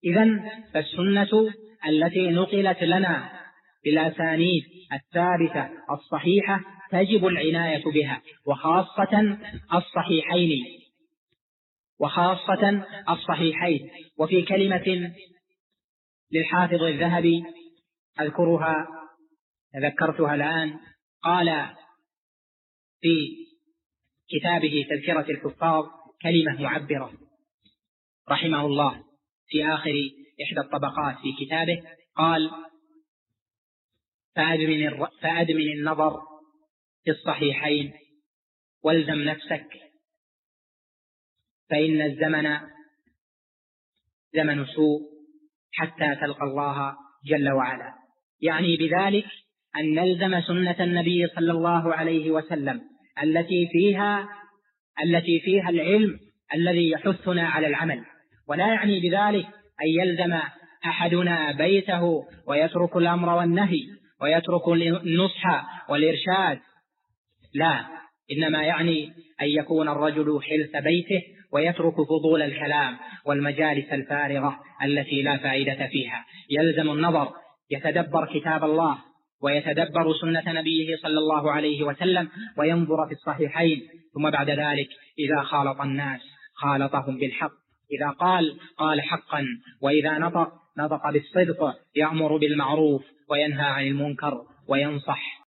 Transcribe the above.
إذن فالسنة التي نقلت لنا بالأسانيد الثابتة الصحيحة تجب العناية بها، وخاصة الصحيحين. وفي كلمة للحافظ الذهبي ذكرتها الآن، قال في كتابه تذكرة الحفاظ كلمة معبرة رحمه الله في آخر إحدى الطبقات في كتابه، قال: فأدمن النظر في الصحيحين والزم نفسك، فإن الزمن زمن سوء حتى تلقى الله جل وعلا. يعني بذلك أن نلزم سنة النبي صلى الله عليه وسلم التي فيها العلم الذي يحثنا على العمل، ولا يعني بذلك أن يلزم أحدنا بيته ويترك الأمر والنهي ويترك النصح والإرشاد، لا، إنما يعني أن يكون الرجل حلث بيته ويترك فضول الكلام والمجالس الفارغة التي لا فائدة فيها. يلزم النظر، يتدبر كتاب الله ويتدبر سنة نبيه صلى الله عليه وسلم وينظر في الصحيحين، ثم بعد ذلك إذا خالط الناس خالطهم بالحق، إذا قال حقا، وإذا نطق بالصدق، يأمر بالمعروف وينهى عن المنكر وينصح